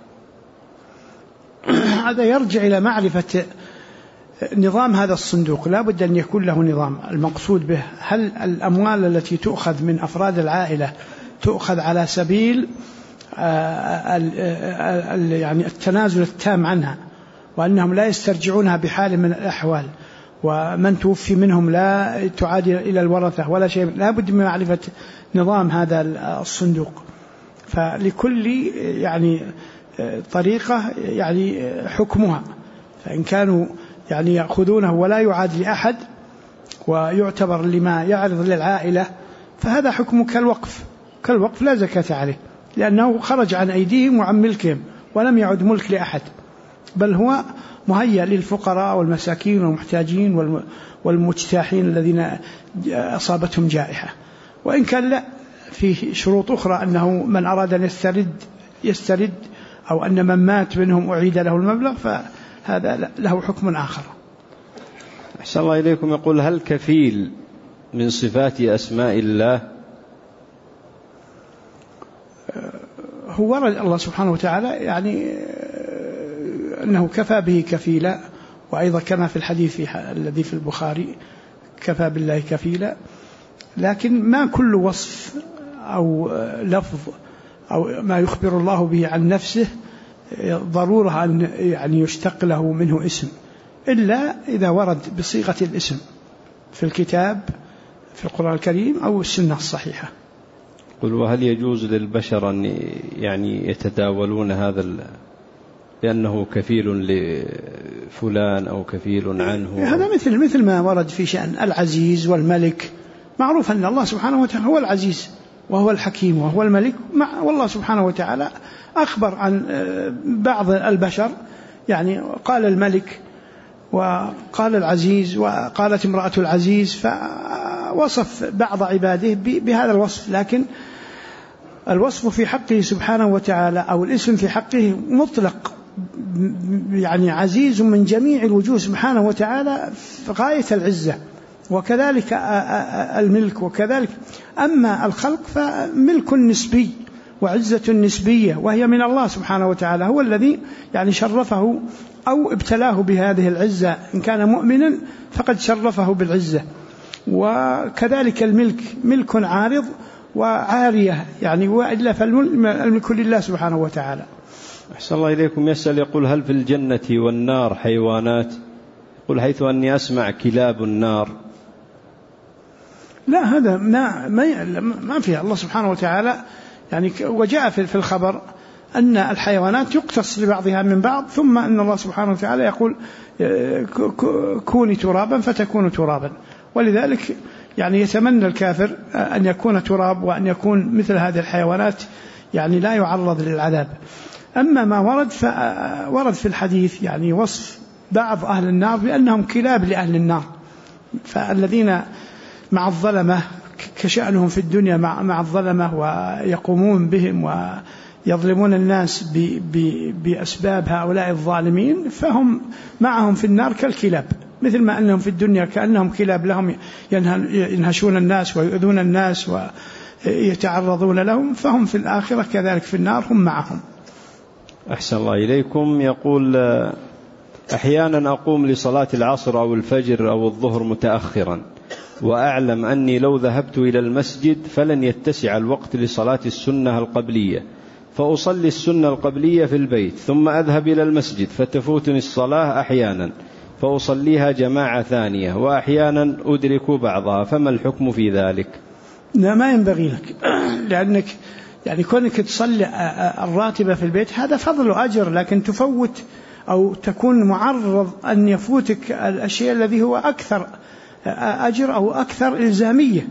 هذا يرجع إلى معرفة نظام هذا الصندوق، لا بد أن يكون له نظام. المقصود به هل الأموال التي تؤخذ من أفراد العائلة تؤخذ على سبيل يعني التنازل التام عنها، وأنهم لا يسترجعونها بحال من الأحوال، ومن توفي منهم لا تعاد إلى الورثة ولا شيء. لا بد من معرفة نظام هذا الصندوق، فلكل يعني طريقة يعني حكمها، فإن كانوا يعني يأخذونه ولا يعاد لأحد ويعتبر لما يعرض للعائلة فهذا حكم كالوقف لا زكاة عليه، لأنه خرج عن أيديهم وعن ملكهم ولم يعد ملك لأحد، بل هو مهيأ للفقراء والمساكين والمحتاجين والمجتاحين الذين أصابتهم جائحة. وإن كان لا، فيه شروط أخرى أنه من أراد أن يسترد أو أن من مات منهم أعيد له المبلغ فهذا له حكم آخر. أحسن الله إليكم. يقول: هل كفيل من صفات أسماء الله؟ هو ورد الله سبحانه وتعالى يعني أنه كفى به كفيلا، وأيضا كما في الحديث الذي في البخاري كفى بالله كفيلا، لكن ما كل وصف أو لفظ أو ما يخبر الله به عن نفسه ضرورة أن يعني يشتق له منه اسم، إلا إذا ورد بصيغة الاسم في الكتاب في القرآن الكريم أو السنة الصحيحة. قل: وهل يجوز للبشر أن يعني يتداولون هذا لأنه كفيل لفلان أو كفيل عنه؟ هذا مثل ما ورد في شأن العزيز والملك. معروف أن الله سبحانه وتعالى هو العزيز وهو الحكيم وهو الملك، والله سبحانه وتعالى أخبر عن بعض البشر، يعني قال الملك وقال العزيز وقالت امرأة العزيز، فوصف بعض عباده بهذا الوصف، لكن الوصف في حقه سبحانه وتعالى أو الاسم في حقه مطلق، يعني عزيز من جميع الوجوه سبحانه وتعالى في غاية العزة، وكذلك الملك وكذلك. أما الخلق فملك نسبي وعزة نسبية، وهي من الله سبحانه وتعالى، هو الذي يعني شرفه أو ابتلاه بهذه العزة، إن كان مؤمنا فقد شرفه بالعزة. وكذلك الملك ملك عارض وعارية، يعني وإلا فالملك لله سبحانه وتعالى. أحسن الله إليكم. يسأل يقول: هل في الجنة والنار حيوانات؟ يقول: حيث أني أسمع كلاب النار. لا، هذا ما فيها. الله سبحانه وتعالى يعني وجاء في الخبر أن الحيوانات يقتص لبعضها من بعض، ثم أن الله سبحانه وتعالى يقول: كوني ترابا فتكون ترابا. ولذلك يعني يتمنى الكافر أن يكون تراب وأن يكون مثل هذه الحيوانات يعني لا يعرض للعذاب. أما ما ورد في الحديث يعني وصف بعض أهل النار بأنهم كلاب لأهل النار، فالذين مع الظلمة كشأنهم في الدنيا مع الظلمة ويقومون بهم ويظلمون الناس بأسباب هؤلاء الظالمين، فهم معهم في النار كالكلاب، مثل ما أنهم في الدنيا كأنهم كلاب لهم ينهشون الناس ويؤذون الناس ويتعرضون لهم، فهم في الآخرة كذلك في النار هم معهم. أحسن الله إليكم. يقول أحيانا أقوم لصلاة العصر أو الفجر أو الظهر متأخرا، وأعلم أني لو ذهبت إلى المسجد فلن يتسع الوقت لصلاة السنة القبلية، فأصلي السنة القبلية في البيت ثم أذهب إلى المسجد فتفوتني الصلاة أحيانا فأصليها جماعة ثانية، وأحيانا أدرك بعضها، فما الحكم في ذلك؟ لا، ما ينبغي لك، لأنك يعني كونك تصلي الراتبة في البيت هذا فضل وأجر، لكن تفوت أو تكون معرض أن يفوتك الأشياء الذي هو أكثر أجر أو أكثر إلزامية.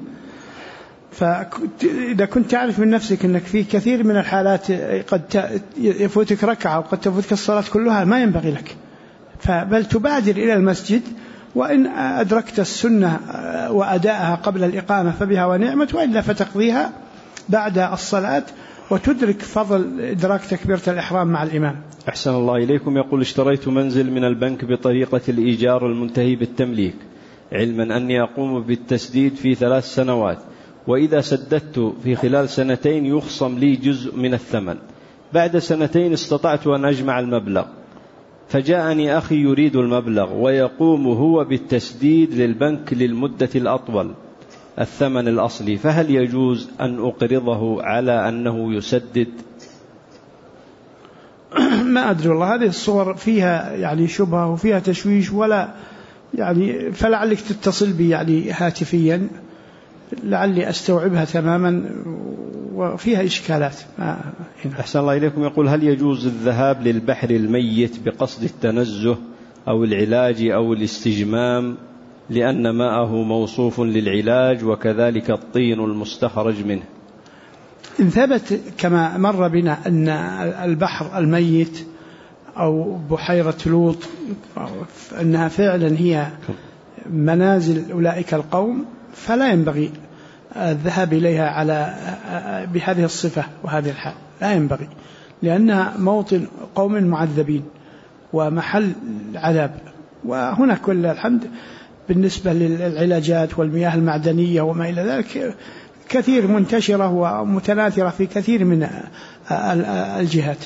فإذا كنت تعرف من نفسك أنك في كثير من الحالات قد يفوتك ركعة وقد تفوتك الصلاة كلها، ما ينبغي لك، بل تبادر إلى المسجد، وإن أدركت السنة وأداءها قبل الإقامة فبها ونعمت، وإلا فتقضيها بعد الصلاة وتدرك فضل إدراك تكبيرة الإحرام مع الإمام. أحسن الله إليكم. يقول اشتريت منزل من البنك بطريقة الإيجار المنتهي بالتمليك، علما أني أقوم بالتسديد في 3 سنوات، وإذا سددت في خلال 2 يخصم لي جزء من الثمن. بعد 2 استطعت أن أجمع المبلغ، فجاءني أخي يريد المبلغ ويقوم هو بالتسديد للبنك للمدة الأطول الثمن الأصلي، فهل يجوز أن أقرضه على أنه يسدد؟ ما أدري والله، هذه الصور فيها يعني شبهة وفيها تشويش، ولا يعني فلعلك تتصل بي يعني هاتفيا لعلي أستوعبها تماما، وفيها إشكالات. أحسن الله إليكم. يقول هل يجوز الذهاب للبحر الميت بقصد التنزه أو العلاج أو الاستجمام، لأن ماءه موصوف للعلاج وكذلك الطين المستخرج منه؟ إن ثبت كما مر بنا أن البحر الميت أو بحيرة لوط أنها فعلا هي منازل أولئك القوم، فلا ينبغي الذهاب إليها بهذه الصفة وهذه الحال، لا ينبغي، لأنها موطن قوم معذبين ومحل عذاب. وهنا كل الحمد بالنسبة للعلاجات والمياه المعدنية وما إلى ذلك كثير منتشرة ومتناثرة في كثير من الجهات.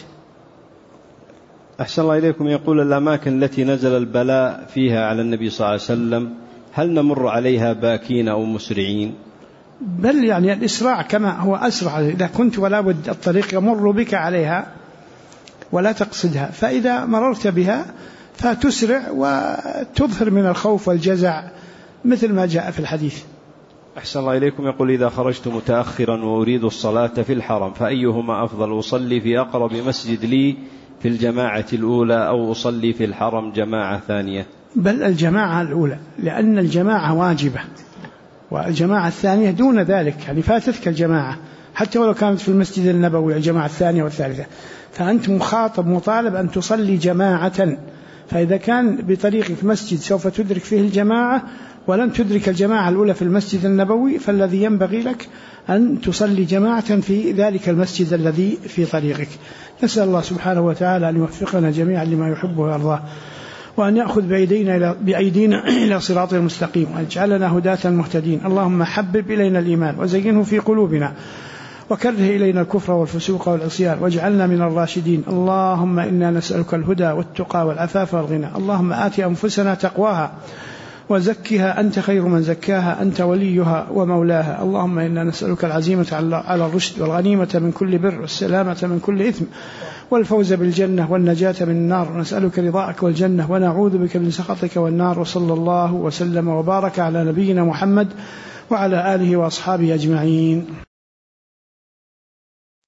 أحسن الله إليكم. يقول الأماكن التي نزل البلاء فيها على النبي صلى الله عليه وسلم هل نمر عليها باكين أو مسرعين؟ بل يعني الإسراع كما هو أسرع، إذا كنت ولا بد الطريق يمر بك عليها ولا تقصدها، فإذا مررت بها فتسرع وتظهر من الخوف والجزع مثل ما جاء في الحديث. أحسن الله إليكم. يقول إذا خرجت متأخرا وأريد الصلاة في الحرم فأيهما أفضل، أصلي في أقرب مسجد لي في الجماعة الأولى أو أصلي في الحرم جماعة ثانية؟ بل الجماعة الأولى، لأن الجماعة واجبة، والجماعة الثانية دون ذلك، يعني فاتتك الجماعة حتى ولو كانت في المسجد النبوي الجماعة الثانية والثالثة، فأنت مخاطب مطالب أن تصلي جماعة. فإذا كان بطريقك مسجد سوف تدرك فيه الجماعة ولن تدرك الجماعة الأولى في المسجد النبوي، فالذي ينبغي لك أن تصلي جماعة في ذلك المسجد الذي في طريقك. نسأل الله سبحانه وتعالى أن يوفقنا جميعا لما يحبه ويرضاه، وأن يأخذ بأيدينا إلى صراط المستقيم، وأن يجعلنا هداة مهتدين. اللهم حبب إلينا الإيمان وزينه في قلوبنا، وكره إلينا الكفر والفسوق والعصيان، واجعلنا من الراشدين. اللهم إنا نسألك الهدى والتقى والعفاف والغنى. اللهم آت أنفسنا تقواها وزكها أنت خير من زكاها، أنت وليها ومولاها. اللهم إنا نسألك العزيمة على الرشد، والغنيمة من كل بر، والسلامة من كل إثم، والفوز بالجنة، والنجاة من النار. نسألك رضاك والجنة، ونعوذ بك من سخطك والنار. وصلى الله وسلم وبارك على نبينا محمد وعلى آله وأصحابه أجمعين.